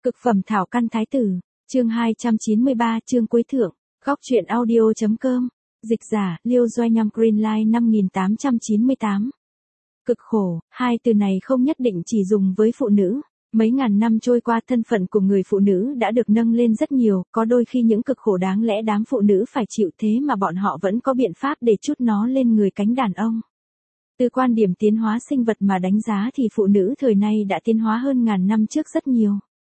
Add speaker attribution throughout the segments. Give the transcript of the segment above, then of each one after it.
Speaker 1: Cực phẩm thảo căn thái tử, chương 293 chương cuối thượng, góc truyện audio.com, dịch giả, Liêu Doanh Nhâm Greenlight 5898. Cực khổ, hai từ này không nhất định chỉ dùng với phụ nữ. Mấy ngàn năm trôi qua thân phận của người phụ nữ đã được nâng lên rất nhiều, có đôi khi những cực khổ đáng lẽ đám phụ nữ phải chịu thế mà bọn họ vẫn có biện pháp để trút nó lên người cánh đàn ông. Từ quan điểm tiến hóa sinh vật mà đánh giá thì phụ nữ thời nay đã tiến hóa hơn ngàn năm trước rất nhiều.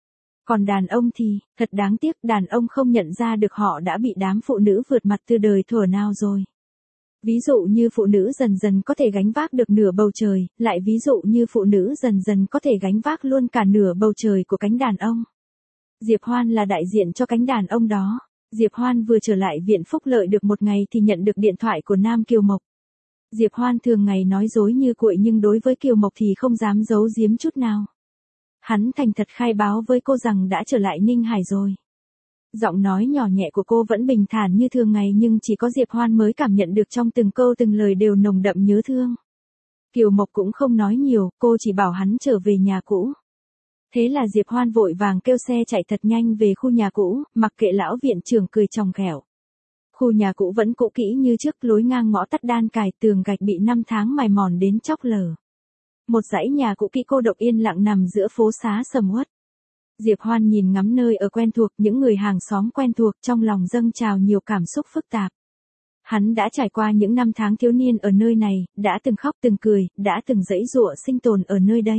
Speaker 1: Còn đàn ông thì, thật đáng tiếc đàn ông không nhận ra được họ đã bị đám phụ nữ vượt mặt từ đời thuở nào rồi. Ví dụ như phụ nữ dần dần có thể gánh vác được nửa bầu trời, lại ví dụ như phụ nữ dần dần có thể gánh vác luôn cả nửa bầu trời của cánh đàn ông. Diệp Hoan là đại diện cho cánh đàn ông đó. Diệp Hoan vừa trở lại viện phúc lợi được một ngày thì nhận được điện thoại của Nam Kiều Mộc. Diệp Hoan thường ngày nói dối như cuội nhưng đối với Kiều Mộc thì không dám giấu giếm chút nào. Hắn thành thật khai báo với cô rằng đã trở lại Ninh Hải rồi. Giọng nói nhỏ nhẹ của cô vẫn bình thản như thường ngày nhưng chỉ có Diệp Hoan mới cảm nhận được trong từng câu từng lời đều nồng đậm nhớ thương. Kiều Mộc cũng không nói nhiều, cô chỉ bảo hắn trở về nhà cũ. Thế là Diệp Hoan vội vàng kêu xe chạy thật nhanh về khu nhà cũ, mặc kệ lão viện trưởng cười chòng ghẹo. Khu nhà cũ vẫn cũ kỹ như trước, lối ngang ngõ tắt đan cài, tường gạch bị năm tháng mài mòn đến chóc lở. Một dãy nhà cũ kỹ cô độc yên lặng nằm giữa phố xá sầm uất. Diệp Hoan nhìn ngắm nơi ở quen thuộc, những người hàng xóm quen thuộc, trong lòng dâng trào nhiều cảm xúc phức tạp. Hắn đã trải qua những năm tháng thiếu niên ở nơi này, đã từng khóc từng cười, đã từng giãy giụa sinh tồn ở nơi đây.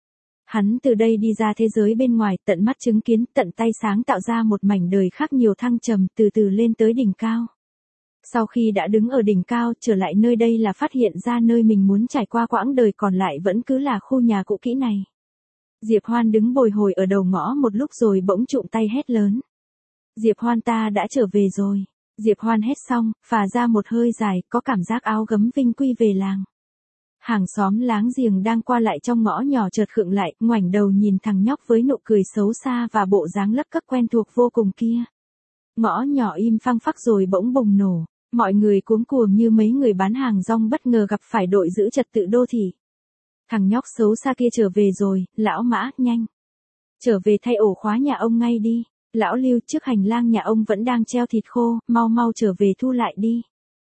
Speaker 1: Hắn từ đây đi ra thế giới bên ngoài, tận mắt chứng kiến, tận tay sáng tạo ra một mảnh đời khác nhiều thăng trầm, từ từ lên tới đỉnh cao. Sau khi đã đứng ở đỉnh cao, trở lại nơi đây là phát hiện ra nơi mình muốn trải qua quãng đời còn lại vẫn cứ là khu nhà cũ kỹ này. Diệp Hoan đứng bồi hồi ở đầu ngõ một lúc rồi bỗng trụm tay hét lớn. Diệp Hoan, ta đã trở về rồi. Diệp Hoan hét xong, phà ra một hơi dài, có cảm giác áo gấm vinh quy về làng. Hàng xóm láng giềng đang qua lại trong ngõ nhỏ chợt khựng lại, ngoảnh đầu nhìn thằng nhóc với nụ cười xấu xa và bộ dáng lấp cấc quen thuộc vô cùng kia. Ngõ nhỏ im phăng phắc rồi bỗng bùng nổ. Mọi người cuống cuồng như mấy người bán hàng rong bất ngờ gặp phải đội giữ trật tự đô thị. Thằng nhóc xấu xa kia trở về rồi, lão Mã, nhanh. Trở về thay ổ khóa nhà ông ngay đi. Lão Lưu, trước hành lang nhà ông vẫn đang treo thịt khô, mau mau trở về thu lại đi.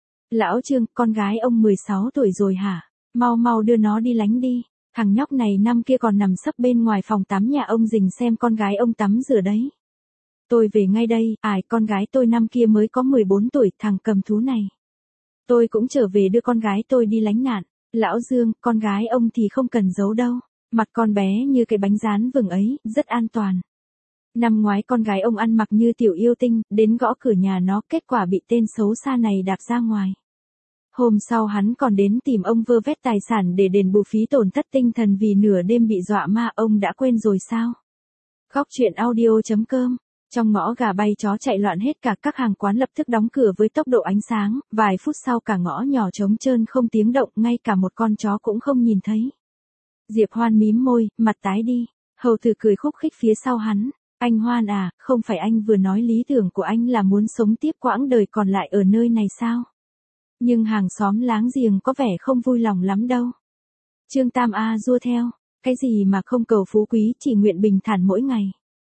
Speaker 1: Lão Trương, con gái ông 16 tuổi rồi hả? Mau mau đưa nó đi lánh đi. Thằng nhóc này năm kia còn nằm sấp bên ngoài phòng tắm nhà ông rình xem con gái ông tắm rửa đấy. Tôi về ngay đây, con gái tôi năm kia mới có 14 tuổi, thằng cầm thú này. Tôi cũng trở về đưa con gái tôi đi lánh nạn. Lão Dương, con gái ông thì không cần giấu đâu. Mặt con bé như cái bánh rán vừng ấy, rất an toàn. Năm ngoái con gái ông ăn mặc như tiểu yêu tinh, đến gõ cửa nhà nó, kết quả bị tên xấu xa này đạp ra ngoài. Hôm sau hắn còn đến tìm ông vơ vét tài sản để đền bù phí tổn thất tinh thần vì nửa đêm bị dọa ma, ông đã quên rồi sao? Góc truyện audio.com. Trong ngõ gà bay chó chạy loạn hết cả, các hàng quán lập tức đóng cửa với tốc độ ánh sáng, vài phút sau cả ngõ nhỏ trống trơn không tiếng động, ngay cả một con chó cũng không nhìn thấy. Diệp Hoan mím môi, mặt tái đi, hầu tử cười khúc khích phía sau hắn. Anh Hoan à, không phải anh vừa nói lý tưởng của anh là muốn sống tiếp quãng đời còn lại ở nơi này sao? Nhưng hàng xóm láng giềng có vẻ không vui lòng lắm đâu. Trương Tam A rua theo, cái gì mà không cầu phú quý, chỉ nguyện bình thản mỗi ngày.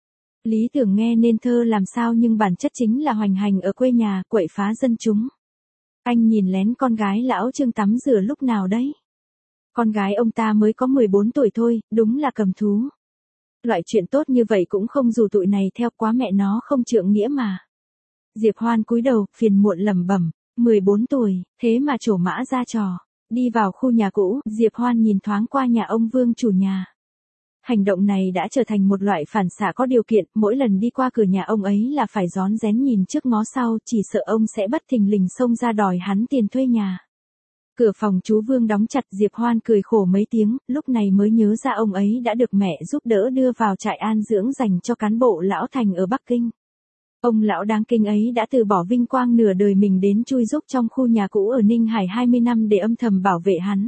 Speaker 1: Lý tưởng nghe nên thơ làm sao nhưng bản chất chính là hoành hành ở quê nhà, quậy phá dân chúng. Anh nhìn lén con gái lão Trương tắm rửa lúc nào đấy? Con gái ông ta mới có 14 tuổi thôi, đúng là cầm thú. Loại chuyện tốt như vậy cũng không dù tụi này theo, quá mẹ nó không trượng nghĩa mà. Diệp Hoan cúi đầu, phiền muộn lẩm bẩm, 14 tuổi, thế mà trổ mã ra trò. Đi vào khu nhà cũ, Diệp Hoan nhìn thoáng qua nhà ông Vương chủ nhà. Hành động này đã trở thành một loại phản xạ có điều kiện, mỗi lần đi qua cửa nhà ông ấy là phải rón rén nhìn trước ngó sau, chỉ sợ ông sẽ bất thình lình xông ra đòi hắn tiền thuê nhà. Cửa phòng chú Vương đóng chặt, Diệp Hoan cười khổ mấy tiếng, lúc này mới nhớ ra ông ấy đã được mẹ giúp đỡ đưa vào trại an dưỡng dành cho cán bộ lão thành ở Bắc Kinh. Ông lão đáng kinh ấy đã từ bỏ vinh quang nửa đời mình đến chui giúp trong khu nhà cũ ở Ninh Hải 20 năm để âm thầm bảo vệ hắn.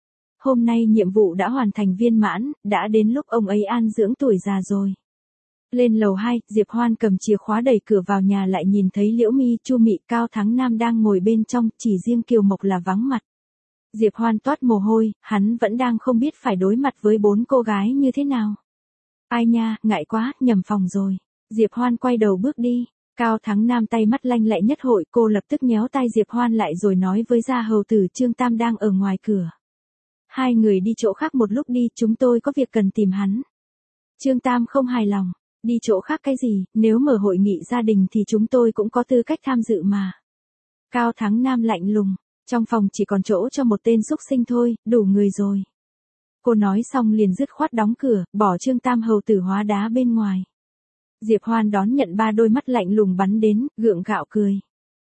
Speaker 1: Hôm nay nhiệm vụ đã hoàn thành viên mãn, đã đến lúc ông ấy an dưỡng tuổi già rồi. Lên lầu 2, Diệp Hoan cầm chìa khóa đẩy cửa vào nhà lại nhìn thấy Liễu Mi, Chu Mị, Cao Thắng Nam đang ngồi bên trong, chỉ riêng Kiều Mộc là vắng mặt. Diệp Hoan toát mồ hôi, hắn vẫn đang không biết phải đối mặt với 4 cô gái như thế nào. Ai nha, ngại quá, nhầm phòng rồi. Diệp Hoan quay đầu bước đi. Cao Thắng Nam tay mắt lanh lẹ nhất hội, cô lập tức nhéo tay Diệp Hoan lại rồi nói với gia hầu tử Trương Tam đang ở ngoài cửa. Hai người đi chỗ khác một lúc đi, chúng tôi có việc cần tìm hắn. Trương Tam không hài lòng. Đi chỗ khác cái gì, nếu mở hội nghị gia đình thì chúng tôi cũng có tư cách tham dự mà. Cao Thắng Nam lạnh lùng. Trong phòng chỉ còn chỗ cho một tên xúc sinh thôi, đủ người rồi. Cô nói xong liền dứt khoát đóng cửa, bỏ Trương Tam hầu tử hóa đá bên ngoài. Diệp Hoan đón nhận ba đôi mắt lạnh lùng bắn đến, gượng gạo cười.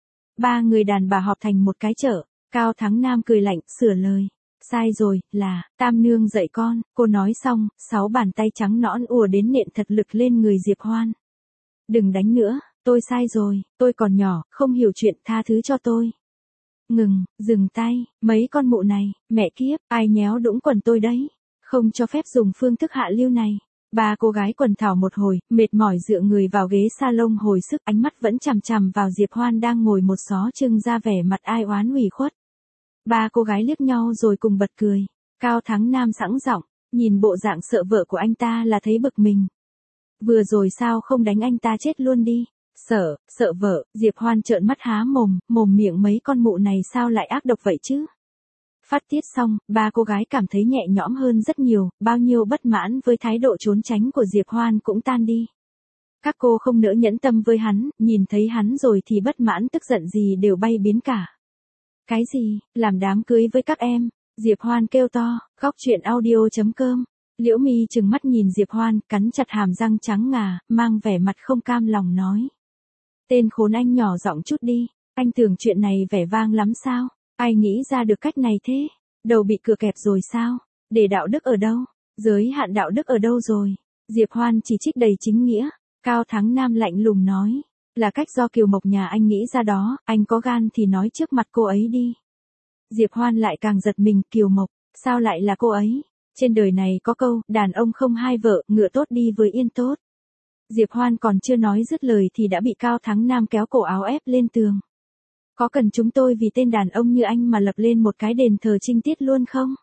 Speaker 1: Ba người đàn bà họp thành một cái chợ. Cao Thắng Nam cười lạnh, sửa lời. Sai rồi, là, Tam nương dạy con. Cô nói xong, 6 bàn tay trắng nõn ùa đến nện thật lực lên người Diệp Hoan. Đừng đánh nữa, tôi sai rồi, tôi còn nhỏ, không hiểu chuyện, tha thứ cho tôi. Ngừng, dừng tay, mấy con mụ này, mẹ kiếp, ai nhéo đũng quần tôi đấy. Không cho phép dùng phương thức hạ lưu này. Ba cô gái quần thảo một hồi, mệt mỏi dựa người vào ghế salon hồi sức, ánh mắt vẫn chằm chằm vào Diệp Hoan đang ngồi một xó trưng ra vẻ mặt ai oán ủy khuất. Ba cô gái liếc nhau rồi cùng bật cười. Cao Thắng Nam sẵn giọng, nhìn bộ dạng sợ vợ của anh ta là thấy bực mình. Vừa rồi sao không đánh anh ta chết luôn đi. Sợ vợ, Diệp Hoan trợn mắt há mồm miệng mấy con mụ này sao lại ác độc vậy chứ. Phát tiết xong, ba cô gái cảm thấy nhẹ nhõm hơn rất nhiều, bao nhiêu bất mãn với thái độ trốn tránh của Diệp Hoan cũng tan đi. Các cô không nỡ nhẫn tâm với hắn, nhìn thấy hắn rồi thì bất mãn tức giận gì đều bay biến cả. Cái gì, làm đám cưới với các em? Diệp Hoan kêu to, góc chuyện audio.com. Liễu Mi trừng mắt nhìn Diệp Hoan, cắn chặt hàm răng trắng ngà, mang vẻ mặt không cam lòng nói. Tên khốn anh nhỏ giọng chút đi, anh tưởng chuyện này vẻ vang lắm sao? Ai nghĩ ra được cách này thế? Đầu bị cửa kẹp rồi sao? Để đạo đức ở đâu? Giới hạn đạo đức ở đâu rồi? Diệp Hoan chỉ trích đầy chính nghĩa. Cao Thắng Nam lạnh lùng nói. Là cách do Kiều Mộc nhà anh nghĩ ra đó, anh có gan thì nói trước mặt cô ấy đi. Diệp Hoan lại càng giật mình, Kiều Mộc, sao lại là cô ấy? Trên đời này có câu, đàn ông không hai vợ, ngựa tốt đi với yên tốt. Diệp Hoan còn chưa nói dứt lời thì đã bị Cao Thắng Nam kéo cổ áo ép lên tường. Có cần chúng tôi vì tên đàn ông như anh mà lập lên một cái đền thờ trinh tiết luôn không?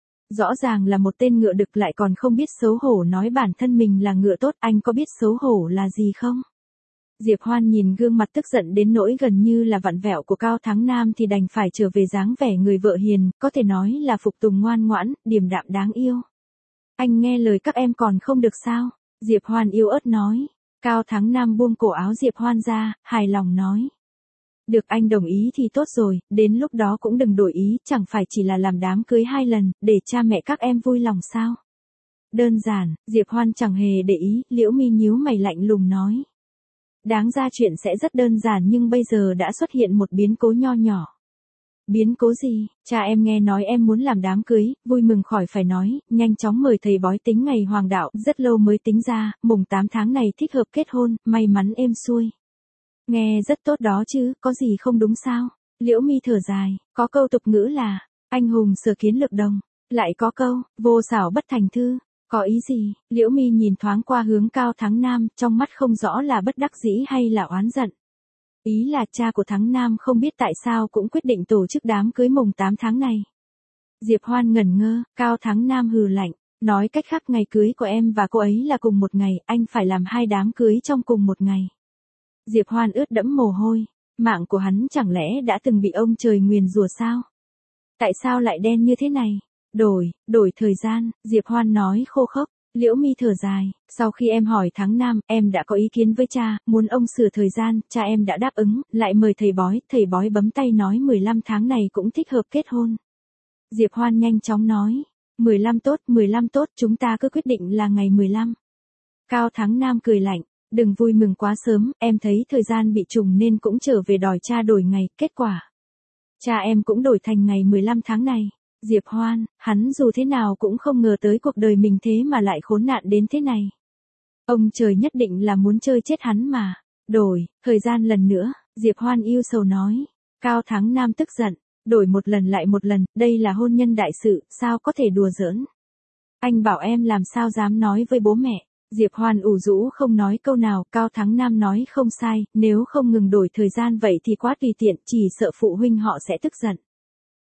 Speaker 1: Rõ ràng là một tên ngựa đực lại còn không biết xấu hổ nói bản thân mình là ngựa tốt, anh có biết xấu hổ là gì không? Diệp Hoan nhìn gương mặt tức giận đến nỗi gần như là vặn vẹo của Cao Thắng Nam thì đành phải trở về dáng vẻ người vợ hiền, có thể nói là phục tùng ngoan ngoãn, điềm đạm đáng yêu. Anh nghe lời các em còn không được sao? Diệp Hoan yếu ớt nói. Cao Thắng Nam buông cổ áo Diệp Hoan ra, hài lòng nói. Được, anh đồng ý thì tốt rồi, đến lúc đó cũng đừng đổi ý, chẳng phải chỉ là làm đám cưới 2 lần, để cha mẹ các em vui lòng sao? Đơn giản, Diệp Hoan chẳng hề để ý, Liễu Mi nhíu mày lạnh lùng nói. Đáng ra chuyện sẽ rất đơn giản nhưng bây giờ đã xuất hiện một biến cố nho nhỏ. Biến cố gì? Cha em nghe nói em muốn làm đám cưới, vui mừng khỏi phải nói, nhanh chóng mời thầy bói tính ngày hoàng đạo, rất lâu mới tính ra, mùng 8 tháng này thích hợp kết hôn, may mắn êm xuôi. Nghe rất tốt đó chứ, có gì không đúng sao? Liễu Mi thở dài, có câu tục ngữ là, anh hùng sở kiến lược đồng, lại có câu, vô xảo bất thành thư. Có ý gì? Liễu Mi nhìn thoáng qua hướng Cao Thắng Nam, trong mắt không rõ là bất đắc dĩ hay là oán giận. Ý là cha của Thắng Nam không biết tại sao cũng quyết định tổ chức đám cưới mùng 8 tháng này. Diệp Hoan ngẩn ngơ, Cao Thắng Nam hừ lạnh, nói cách khác ngày cưới của em và cô ấy là cùng một ngày, anh phải làm 2 đám cưới trong cùng một ngày. Diệp Hoan ướt đẫm mồ hôi, mạng của hắn chẳng lẽ đã từng bị ông trời nguyền rủa sao? Tại sao lại đen như thế này? Đổi thời gian, Diệp Hoan nói khô khốc. Liễu Mi thở dài, sau khi em hỏi Thắng Nam, em đã có ý kiến với cha, muốn ông sửa thời gian, cha em đã đáp ứng, lại mời thầy bói bấm tay nói 15 tháng này cũng thích hợp kết hôn. Diệp Hoan nhanh chóng nói, 15 tốt, chúng ta cứ quyết định là ngày 15. Cao Thắng Nam cười lạnh, đừng vui mừng quá sớm, em thấy thời gian bị trùng nên cũng trở về đòi cha đổi ngày, kết quả. Cha em cũng đổi thành ngày 15 tháng này. Diệp Hoan, hắn dù thế nào cũng không ngờ tới cuộc đời mình thế mà lại khốn nạn đến thế này. Ông trời nhất định là muốn chơi chết hắn mà. Đổi, thời gian lần nữa, Diệp Hoan yêu sầu nói. Cao Thắng Nam tức giận, đổi một lần lại một lần, đây là hôn nhân đại sự, sao có thể đùa giỡn. Anh bảo em làm sao dám nói với bố mẹ. Diệp Hoan ủ rũ không nói câu nào, Cao Thắng Nam nói không sai, nếu không ngừng đổi thời gian vậy thì quá tùy tiện, chỉ sợ phụ huynh họ sẽ tức giận.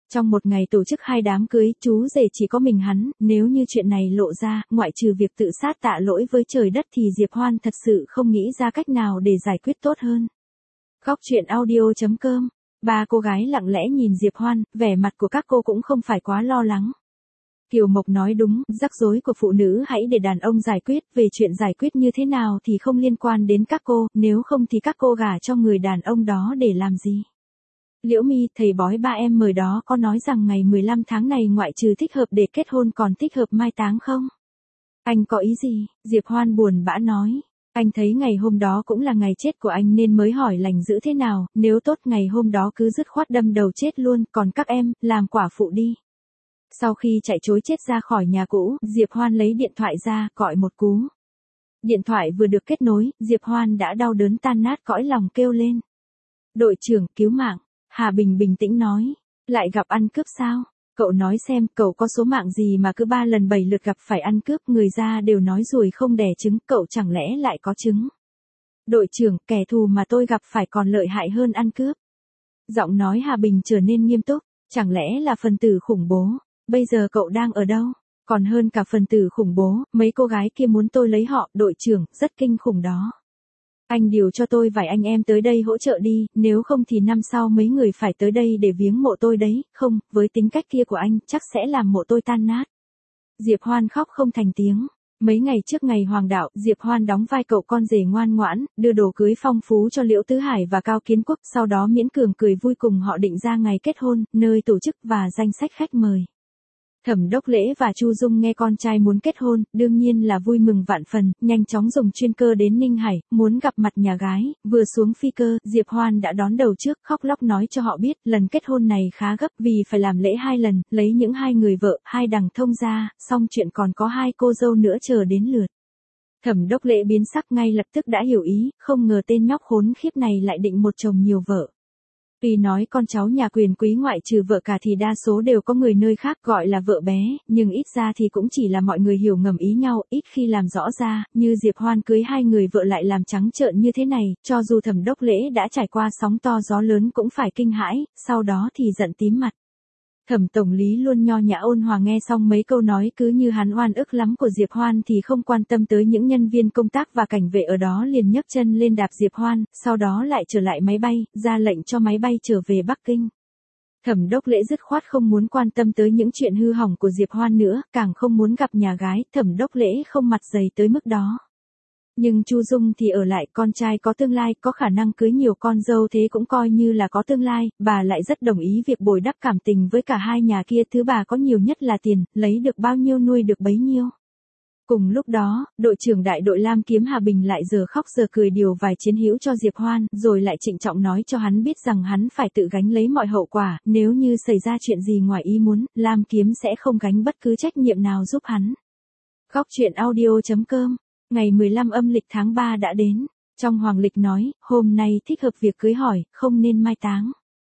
Speaker 1: Trong một ngày tổ chức 2 đám cưới, chú rể chỉ có mình hắn, nếu như chuyện này lộ ra, ngoại trừ việc tự sát tạ lỗi với trời đất thì Diệp Hoan thật sự không nghĩ ra cách nào để giải quyết tốt hơn. Góc truyện audio.com. Ba cô gái lặng lẽ nhìn Diệp Hoan, vẻ mặt của các cô cũng không phải quá lo lắng. Kiều Mộc nói đúng, rắc rối của phụ nữ hãy để đàn ông giải quyết, về chuyện giải quyết như thế nào thì không liên quan đến các cô, nếu không thì các cô gả cho người đàn ông đó để làm gì. Liễu Mi, thầy bói ba em mời đó có nói rằng ngày 15 tháng này ngoại trừ thích hợp để kết hôn còn thích hợp mai táng không? Anh có ý gì? Diệp Hoan buồn bã nói. Anh thấy ngày hôm đó cũng là ngày chết của anh nên mới hỏi lành dữ thế nào, nếu tốt ngày hôm đó cứ dứt khoát đâm đầu chết luôn, còn các em, làm quả phụ đi. Sau khi chạy trối chết ra khỏi nhà cũ, Diệp Hoan lấy điện thoại ra, gọi một cú. Điện thoại vừa được kết nối, Diệp Hoan đã đau đớn tan nát cõi lòng kêu lên. Đội trưởng, cứu mạng. Hà Bình bình tĩnh nói. Lại gặp ăn cướp sao? Cậu nói xem, cậu có số mạng gì mà cứ 3 lần 7 lượt gặp phải ăn cướp, người ra đều nói ruồi không đẻ trứng, cậu chẳng lẽ lại có trứng? Đội trưởng, kẻ thù mà tôi gặp phải còn lợi hại hơn ăn cướp. Giọng nói Hà Bình trở nên nghiêm túc, chẳng lẽ là phần tử khủng bố? Bây giờ cậu đang ở đâu? Còn hơn cả phần tử khủng bố, mấy cô gái kia muốn tôi lấy họ, đội trưởng, rất kinh khủng đó. Anh điều cho tôi vài anh em tới đây hỗ trợ đi, nếu không thì năm sau mấy người phải tới đây để viếng mộ tôi đấy, không, với tính cách kia của anh, chắc sẽ làm mộ tôi tan nát. Diệp Hoan khóc không thành tiếng. Mấy ngày trước ngày hoàng đạo, Diệp Hoan đóng vai cậu con rể ngoan ngoãn, đưa đồ cưới phong phú cho Liễu Tứ Hải và Cao Kiến Quốc, sau đó miễn cường cười vui cùng họ định ra ngày kết hôn, nơi tổ chức và danh sách khách mời. Thẩm Đốc Lễ và Chu Dung nghe con trai muốn kết hôn, đương nhiên là vui mừng vạn phần, nhanh chóng dùng chuyên cơ đến Ninh Hải, muốn gặp mặt nhà gái, vừa xuống phi cơ, Diệp Hoan đã đón đầu trước, khóc lóc nói cho họ biết, lần kết hôn này khá gấp vì phải làm lễ 2 lần, lấy những 2 người vợ, 2 đằng thông gia, xong chuyện còn có 2 cô dâu nữa chờ đến lượt. Thẩm Đốc Lễ biến sắc ngay lập tức đã hiểu ý, không ngờ tên nhóc khốn khiếp này lại định một chồng nhiều vợ. Tuy nói con cháu nhà quyền quý ngoại trừ vợ cả thì đa số đều có người nơi khác gọi là vợ bé, nhưng ít ra thì cũng chỉ là mọi người hiểu ngầm ý nhau, ít khi làm rõ ra, như Diệp Hoan cưới 2 người vợ lại làm trắng trợn như thế này, cho dù Thẩm Đốc Lễ đã trải qua sóng to gió lớn cũng phải kinh hãi, sau đó thì giận tím mặt. Thẩm tổng lý luôn nho nhã ôn hòa nghe xong mấy câu nói cứ như hắn oan ức lắm của Diệp Hoan thì không quan tâm tới những nhân viên công tác và cảnh vệ ở đó liền nhấc chân lên đạp Diệp Hoan, sau đó lại trở lại máy bay, ra lệnh cho máy bay trở về Bắc Kinh. Thẩm Đốc Lễ dứt khoát không muốn quan tâm tới những chuyện hư hỏng của Diệp Hoan nữa, càng không muốn gặp nhà gái, Thẩm Đốc Lễ không mặt dày tới mức đó. Nhưng Chu Dung thì ở lại, con trai có tương lai, có khả năng cưới nhiều con dâu thế cũng coi như là có tương lai, bà lại rất đồng ý việc bồi đắp cảm tình với cả hai nhà kia, thứ bà có nhiều nhất là tiền, lấy được bao nhiêu nuôi được bấy nhiêu. Cùng lúc đó, đội trưởng đại đội Lam Kiếm Hà Bình lại giờ khóc giờ cười điều vài chiến hữu cho Diệp Hoan, rồi lại trịnh trọng nói cho hắn biết rằng hắn phải tự gánh lấy mọi hậu quả, nếu như xảy ra chuyện gì ngoài ý muốn, Lam Kiếm sẽ không gánh bất cứ trách nhiệm nào giúp hắn. Góc truyện audio.com. Ngày 15 âm lịch tháng 3 đã đến. Trong hoàng lịch nói, hôm nay thích hợp việc cưới hỏi, không nên mai táng.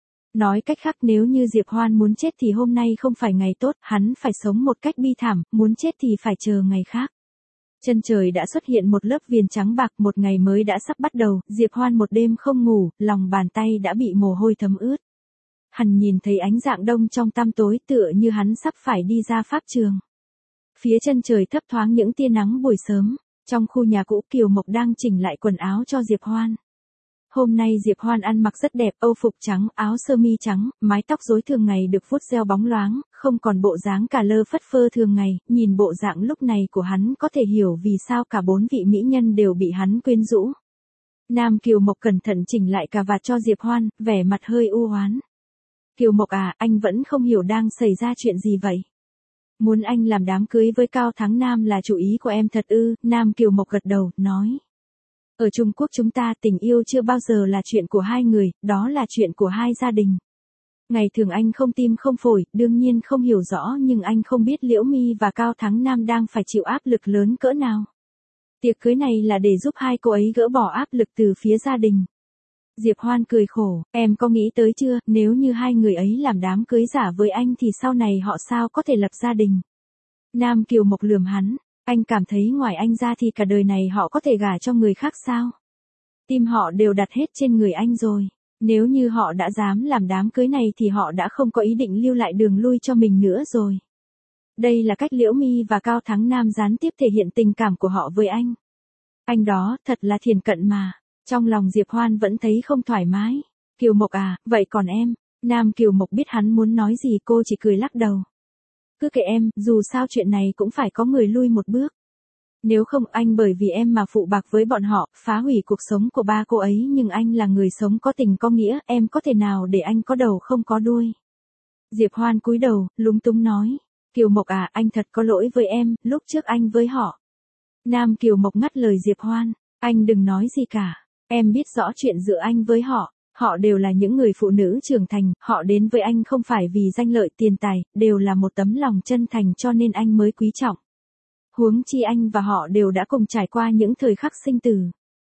Speaker 1: Nói cách khác nếu như Diệp Hoan muốn chết thì hôm nay không phải ngày tốt, hắn phải sống một cách bi thảm, muốn chết thì phải chờ ngày khác. Chân trời đã xuất hiện một lớp viền trắng bạc, một ngày mới đã sắp bắt đầu, Diệp Hoan một đêm không ngủ, lòng bàn tay đã bị mồ hôi thấm ướt. Hắn nhìn thấy ánh rạng đông trong tăm tối tựa như hắn sắp phải đi ra pháp trường. Phía chân trời thấp thoáng những tia nắng buổi sớm. Trong khu nhà cũ Kiều Mộc đang chỉnh lại quần áo cho Diệp Hoan. Hôm nay Diệp Hoan ăn mặc rất đẹp, âu phục trắng, áo sơ mi trắng, mái tóc rối thường ngày được vuốt gel bóng loáng, không còn bộ dáng cả lơ phất phơ thường ngày, nhìn bộ dạng lúc này của hắn có thể hiểu vì sao cả 4 vị mỹ nhân đều bị hắn quyến rũ. Nam Kiều Mộc cẩn thận chỉnh lại cà vạt cho Diệp Hoan, vẻ mặt hơi u oán. Kiều Mộc à, anh vẫn không hiểu đang xảy ra chuyện gì vậy? Muốn anh làm đám cưới với Cao Thắng Nam là chủ ý của em thật ư? Nam Kiều Mộc gật đầu, nói. Ở Trung Quốc chúng ta tình yêu chưa bao giờ là chuyện của 2 người, đó là chuyện của 2 gia đình. Ngày thường anh không tim không phổi, đương nhiên không hiểu rõ nhưng anh không biết Liễu Mi và Cao Thắng Nam đang phải chịu áp lực lớn cỡ nào. Tiệc cưới này là để giúp 2 cô ấy gỡ bỏ áp lực từ phía gia đình. Diệp Hoan cười khổ, em có nghĩ tới chưa, nếu như 2 người ấy làm đám cưới giả với anh thì sau này họ sao có thể lập gia đình. Nam Kiều Mộc lườm hắn, anh cảm thấy ngoài anh ra thì cả đời này họ có thể gả cho người khác sao? Tim họ đều đặt hết trên người anh rồi. Nếu như họ đã dám làm đám cưới này thì họ đã không có ý định lưu lại đường lui cho mình nữa rồi. Đây là cách Liễu Mi và Cao Thắng Nam gián tiếp thể hiện tình cảm của họ với anh. Anh đó thật là thiền cận mà. Trong lòng Diệp Hoan vẫn thấy không thoải mái. Kiều Mộc à, vậy còn em? Nam Kiều Mộc biết hắn muốn nói gì, cô chỉ cười lắc đầu. Cứ kệ em, dù sao chuyện này cũng phải có người lui một bước. Nếu không anh bởi vì em mà phụ bạc với bọn họ, phá hủy cuộc sống của ba cô ấy, nhưng anh là người sống có tình có nghĩa, em có thể nào để anh có đầu không có đuôi. Diệp Hoan cúi đầu, lúng túng nói. Kiều Mộc à, anh thật có lỗi với em, lúc trước anh với họ. Nam Kiều Mộc ngắt lời Diệp Hoan, anh đừng nói gì cả, em biết rõ chuyện giữa anh với họ. Họ đều là những người phụ nữ trưởng thành, họ đến với anh không phải vì danh lợi tiền tài, đều là một tấm lòng chân thành cho nên anh mới quý trọng. Huống chi anh và họ đều đã cùng trải qua những thời khắc sinh tử.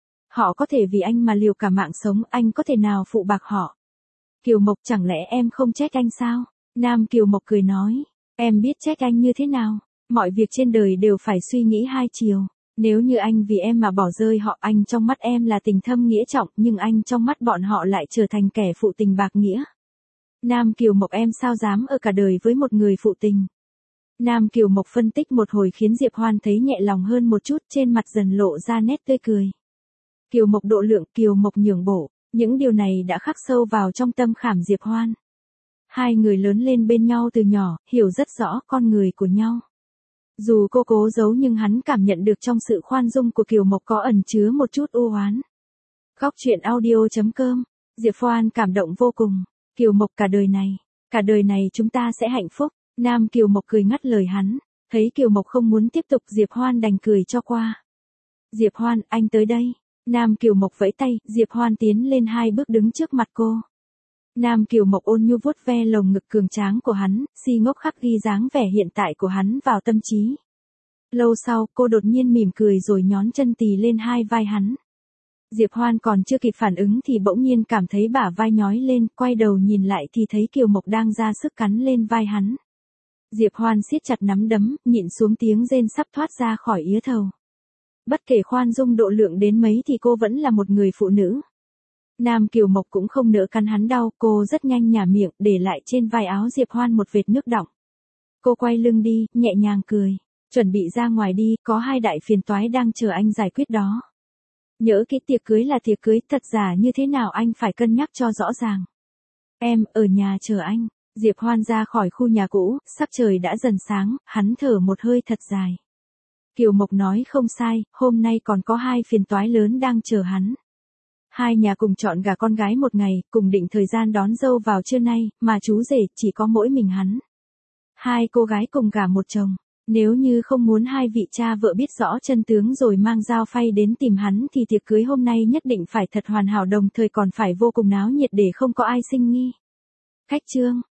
Speaker 1: Họ có thể vì anh mà liều cả mạng sống, anh có thể nào phụ bạc họ. Kiều Mộc, chẳng lẽ em không trách anh sao? Nam Kiều Mộc cười nói, em biết trách anh như thế nào, mọi việc trên đời đều phải suy nghĩ hai chiều. Nếu như anh vì em mà bỏ rơi họ, anh trong mắt em là tình thâm nghĩa trọng, nhưng anh trong mắt bọn họ lại trở thành kẻ phụ tình bạc nghĩa. Nam Kiều Mộc, em sao dám ở cả đời với một người phụ tình. Nam Kiều Mộc phân tích một hồi khiến Diệp Hoan thấy nhẹ lòng hơn một chút, trên mặt dần lộ ra nét tươi cười. Kiều Mộc độ lượng, Kiều Mộc nhường bộ, những điều này đã khắc sâu vào trong tâm khảm Diệp Hoan. Hai người lớn lên bên nhau từ nhỏ, hiểu rất rõ con người của nhau. Dù cô cố giấu nhưng hắn cảm nhận được trong sự khoan dung của Kiều Mộc có ẩn chứa một chút u oán. Góc truyện audio.com, Diệp Hoan cảm động vô cùng. Kiều Mộc, cả đời này chúng ta sẽ hạnh phúc. Nam Kiều Mộc cười ngắt lời hắn. Thấy Kiều Mộc không muốn tiếp tục, Diệp Hoan đành cười cho qua. Diệp Hoan, anh tới đây. Nam Kiều Mộc vẫy tay, Diệp Hoan tiến lên 2 bước đứng trước mặt cô. Nam Kiều Mộc ôn nhu vuốt ve lồng ngực cường tráng của hắn, si ngốc khắc ghi dáng vẻ hiện tại của hắn vào tâm trí. Lâu sau, cô đột nhiên mỉm cười rồi nhón chân tì lên hai vai hắn. Diệp Hoan còn chưa kịp phản ứng thì bỗng nhiên cảm thấy bả vai nhói lên, quay đầu nhìn lại thì thấy Kiều Mộc đang ra sức cắn lên vai hắn. Diệp Hoan siết chặt nắm đấm, nhịn xuống tiếng rên sắp thoát ra khỏi yế thầu. Bất kể khoan dung độ lượng đến mấy thì cô vẫn là một người phụ nữ. Nam Kiều Mộc cũng không nỡ cắn hắn đau, cô rất nhanh nhả miệng, để lại trên vai áo Diệp Hoan một vệt nước đọng. Cô quay lưng đi, nhẹ nhàng cười. Chuẩn bị ra ngoài đi, có 2 đại phiền toái đang chờ anh giải quyết đó. Nhớ cái tiệc cưới là tiệc cưới, thật giả như thế nào anh phải cân nhắc cho rõ ràng. Em, ở nhà chờ anh. Diệp Hoan ra khỏi khu nhà cũ, sắc trời đã dần sáng, hắn thở một hơi thật dài. Kiều Mộc nói không sai, hôm nay còn có 2 phiền toái lớn đang chờ hắn. 2 nhà cùng chọn gả con gái một ngày, cùng định thời gian đón dâu vào trưa nay, mà chú rể chỉ có mỗi mình hắn. 2 cô gái cùng gả một chồng. Nếu như không muốn 2 vị cha vợ biết rõ chân tướng rồi mang dao phay đến tìm hắn thì tiệc cưới hôm nay nhất định phải thật hoàn hảo, đồng thời còn phải vô cùng náo nhiệt để không có ai sinh nghi. Khách trương.